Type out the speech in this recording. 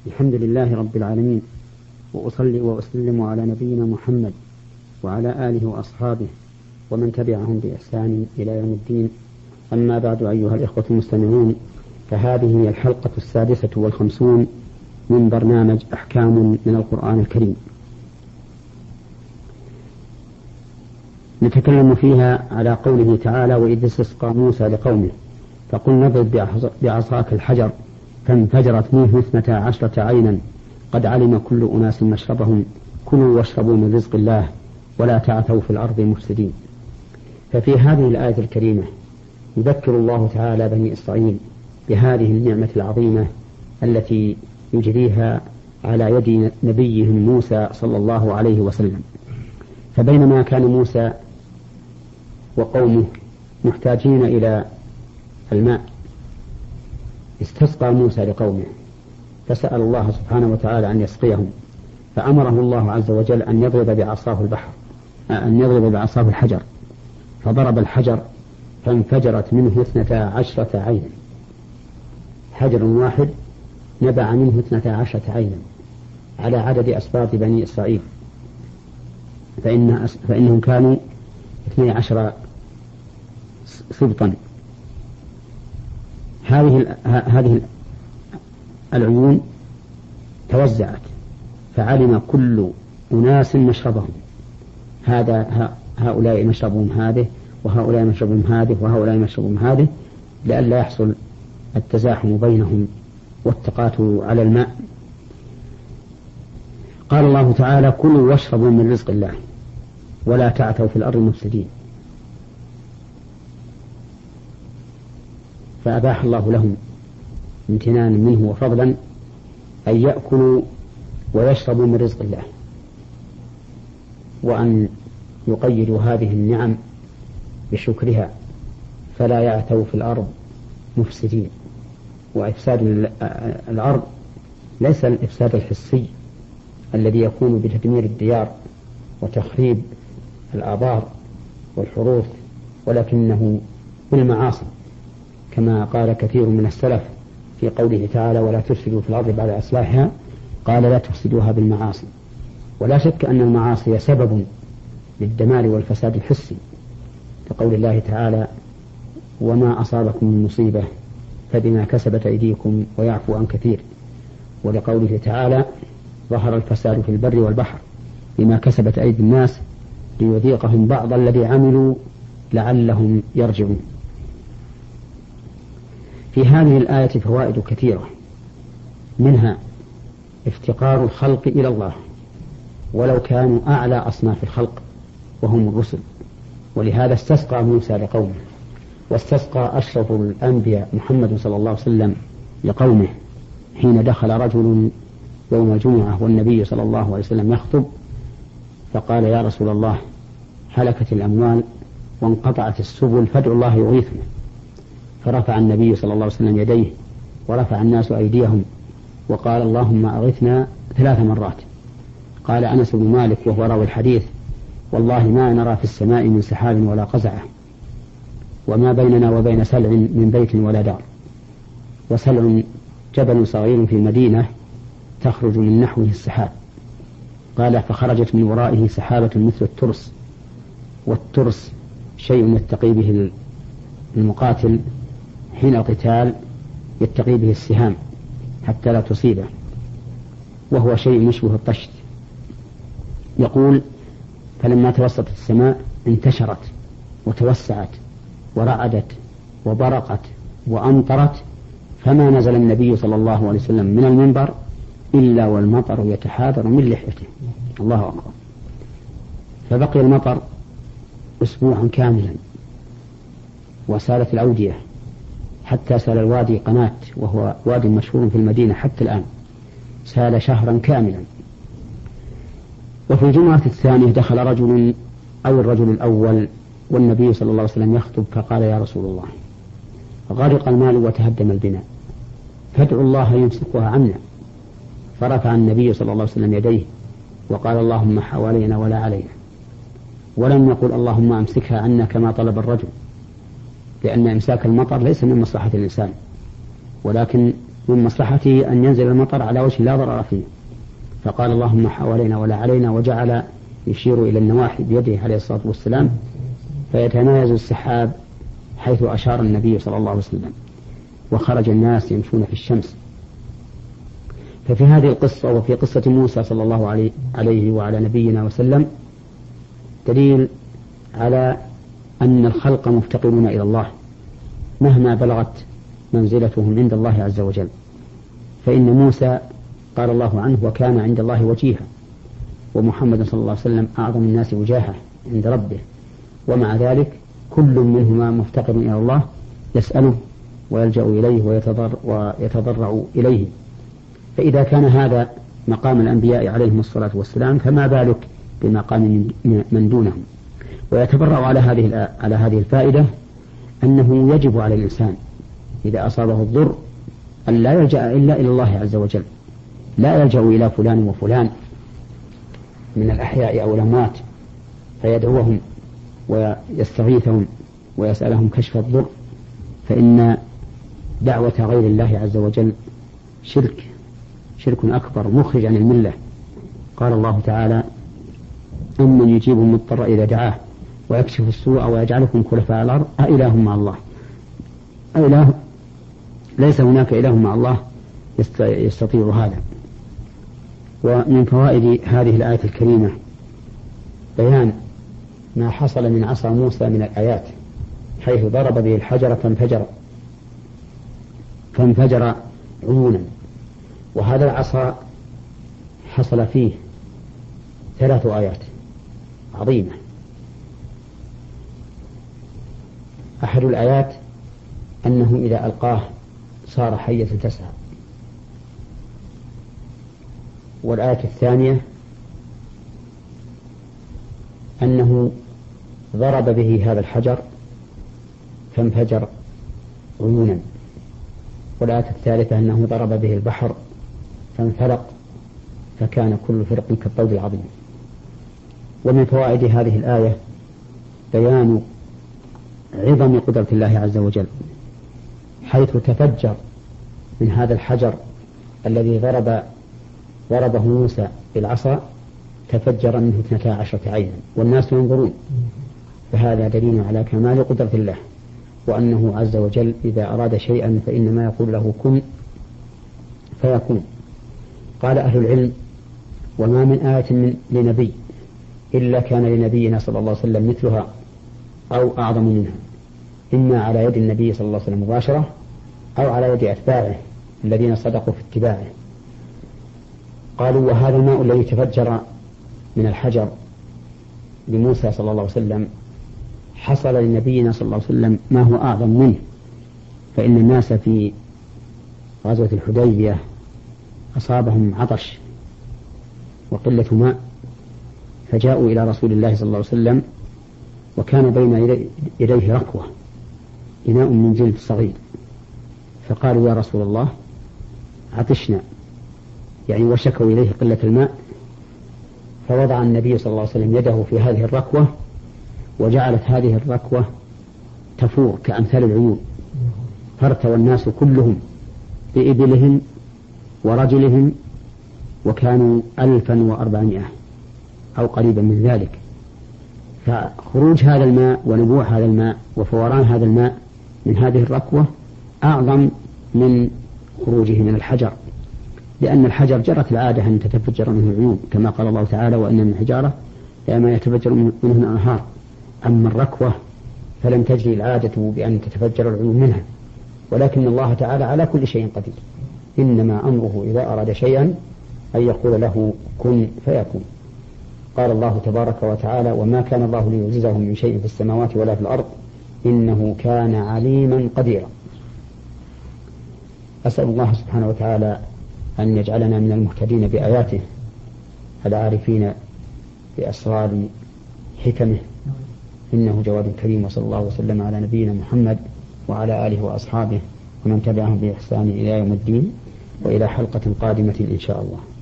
الحمد لله رب العالمين، وأصلي وأسلم على نبينا محمد وعلى آله وأصحابه ومن تبعهم بإحسان إلى يوم الدين. أما بعد، أيها الإخوة المستمعون، فهذه هي الحلقة 56 من برنامج أحكام من القرآن الكريم، نتكلم فيها على قوله تعالى: وإذ استسقى موسى لقومه فقلنا اضرب بعصاك الحجر فانفجرت منه 12 عينا قد علم كل أناس مشربهم كلوا واشربوا من رزق الله ولا تعثوا في الأرض مفسدين. ففي هذه الآية الكريمة يذكر الله تعالى بني إسرائيل بهذه النعمة العظيمة التي يجريها على يد نبيهم موسى صلى الله عليه وسلم. فبينما كان موسى وقومه محتاجين إلى الماء، استسقى موسى لقومه فسأل الله سبحانه وتعالى أن يسقيهم، فأمره الله عز وجل أن يضرب بعصاه الحجر، فضرب الحجر فانفجرت منه 12 عينا. حجر واحد نبع منه 12 عينا على عدد أسباط بني إسرائيل، فإنهم كانوا 12 سبطا. هذه العيون توزعت، فعلم كل أناس مشربهم، هؤلاء مشربهم هذه وهؤلاء مشربهم هذه وهؤلاء مشربهم هذه، لئلا يحصل التزاحم بينهم والتقاتل على الماء. قال الله تعالى: كلوا واشربوا من رزق الله ولا تعثوا في الأرض مفسدين. فأباح الله لهم امتنانا منه وفضلا أن يأكلوا ويشربوا من رزق الله، وأن يقيدوا هذه النعم بشكرها فلا يعثوا في الأرض مفسدين. وإفساد الأرض ليس الإفساد الحسي الذي يكون بتدمير الديار وتخريب الآبار والحروث، ولكنه بالمعاصي، كما قال كثير من السلف في قوله تعالى: ولا تفسدوا في الأرض بعد إصلاحها، قال: لا تفسدوها بالمعاصي. ولا شك أن المعاصي سبب للدمار والفساد الحسي، لقول الله تعالى: وما أصابكم من مصيبة فبما كسبت أيديكم ويعفو عن كثير. ولقوله تعالى: ظهر الفساد في البر والبحر بما كسبت أيدي الناس ليذيقهم بعض الذي عملوا لعلهم يرجعون. في هذه الآية فوائد كثيرة، منها افتقار الخلق إلى الله ولو كانوا أعلى أصناف الخلق وهم الرسل، ولهذا استسقى موسى لقومه، واستسقى أشرف الأنبياء محمد صلى الله عليه وسلم لقومه حين دخل رجل يوم الجمعة والنبي صلى الله عليه وسلم يخطب، فقال: يا رسول الله، هلكت الأموال وانقطعت السبل فادعوا الله يغيثنا. فرفع النبي صلى الله عليه وسلم يديه ورفع الناس أيديهم وقال: اللهم أغثنا 3 مرات. قال أنس بن مالك وهو راوي الحديث: والله ما نرى في السماء من سحاب ولا قزعة، وما بيننا وبين سلع من بيت ولا دار. وسلع جبل صغير في المدينة تخرج من نحوه السحاب. قال: فخرجت من ورائه سحابة مثل الترس، والترس شيء يتقي به المقاتل حين القتال، يتقي به السهام حتى لا تصيبه، وهو شيء يشبه الطشت. يقول: فلما توسطت السماء انتشرت وتوسعت ورعدت وبرقت وأمطرت، فما نزل النبي صلى الله عليه وسلم من المنبر إلا والمطر يتحاذر من لحيته. الله أكبر. فبقي المطر أسبوعا كاملا، وسالت الأودية حتى سال الوادي قناة، وهو وادي مشهور في المدينة حتى الآن، سال شهرا كاملا. وفي الجمعة الثانية دخل رجل أو الرجل الأول والنبي صلى الله عليه وسلم يخطب، فقال: يا رسول الله، غرق المال وتهدم البناء، فادعوا الله يمسكها عنا. فرفع النبي صلى الله عليه وسلم يديه وقال: اللهم حوالينا ولا علينا، ولم يقل: اللهم أمسكها عنا كما طلب الرجل، لأن إمساك المطر ليس من مصلحة الإنسان، ولكن من مصلحته أن ينزل المطر على وجه لا ضرر فيه، فقال اللهم حوالينا ولا علينا، وجعل يشير إلى النواحي بيده عليه الصلاة والسلام، فيتمايز السحاب حيث أشار النبي صلى الله عليه وسلم، وخرج الناس يمشون في الشمس. ففي هذه القصة وفي قصة موسى صلى الله عليه وعلى نبينا وسلم دليل على أن الخلق مفتقرون إلى الله مهما بلغت منزلتهم عند الله عز وجل. فإن موسى قال الله عنه وكان عند الله وجيها، ومحمد صلى الله عليه وسلم أعظم الناس وجاهة عند ربه، ومع ذلك كل منهما مفتقر إلى الله يسأله ويلجأ إليه ويتضرع إليه. فإذا كان هذا مقام الأنبياء عليهم الصلاة والسلام، فما بالك بمقام من دونهم. ويتبرع على هذه الفائدة أنه يجب على الإنسان إذا أصابه الضر أن لا يلجأ إلا إلى الله عز وجل، لا يلجأ إلى فلان وفلان من الأحياء أو الأموات فيدعوهم ويستغيثهم ويسألهم كشف الضر، فإن دعوة غير الله عز وجل شرك أكبر مخرج عن الملة. قال الله تعالى أمن يجيب المضطر إذا دعاه ويكشف السوء ويجعلكم خلفاء الأرض أإله مع الله؟ أإله؟ ليس هناك إله مع الله يستطيع هذا. ومن فوائد هذه الآية الكريمة بيان ما حصل من عصا موسى من الآيات، حيث ضرب به الحجر فانفجر عيونا. وهذا العصا حصل فيه 3 آيات عظيمة. أحد الآيات أنه إذا ألقاه صار حية تسعى، والآية الثانية أنه ضرب به هذا الحجر فانفجر عيونا، والآية الثالثة أنه ضرب به البحر فانفلق فكان كل فرق كالطود العظيم. ومن فوائد هذه الآية بيان عظم قدرة الله عز وجل، حيث تفجر من هذا الحجر الذي ضربه موسى بالعصا تفجر منه 12 عينا والناس ينظرون. فهذا دليل على كمال قدرة الله، وأنه عز وجل إذا أراد شيئا فإنما يقول له كن فيكون. قال أهل العلم وما من آية لنبي إلا كان لنبينا صلى الله عليه وسلم مثلها أو أعظم منها، إما على يد النبي صلى الله عليه وسلم مباشرة أو على يد أتباعه الذين صدقوا في اتباعه. قالوا وهذا الماء الذي تفجر من الحجر لموسى صلى الله عليه وسلم حصل لنبينا صلى الله عليه وسلم ما هو أعظم منه، فإن الناس في غزوة الحديبية أصابهم عطش وقلة ماء، فجاءوا إلى رسول الله صلى الله عليه وسلم وكان بين يديه ركوة إناء من جلد صغير، فقالوا يا رسول الله عطشنا، يعني وشكوا إليه قلة الماء. فوضع النبي صلى الله عليه وسلم يده في هذه الركوة وجعلت هذه الركوة تفور كأمثال العيون، فارتوى الناس كلهم بإبلهم ورجلهم، وكانوا 1400 أو قريبا من ذلك. فخروج هذا الماء ونبوع هذا الماء وفوران هذا الماء من هذه الركوة أعظم من خروجه من الحجر، لأن الحجر جرت العادة أن تتفجر منه العيون، كما قال الله تعالى وإن من الحجارة لما يتفجر منه الأنهار. أما الركوة فلم تجري العادة بأن تتفجر العيون منها، ولكن الله تعالى على كل شيء قدير، إنما أمره إذا أراد شيئا أن يقول له كن فيكون. قال الله تبارك وتعالى وما كان الله ليعجزه من شيء في السماوات ولا في الأرض إنه كان عليما قديرا. أسأل الله سبحانه وتعالى أن يجعلنا من المهتدين بآياته العارفين بأسرار حكمه، إنه جواد كريم. وصلى الله وسلم على نبينا محمد وعلى آله وأصحابه ومن تبعهم بإحسان إلى يوم الدين، وإلى حلقة قادمة إن شاء الله.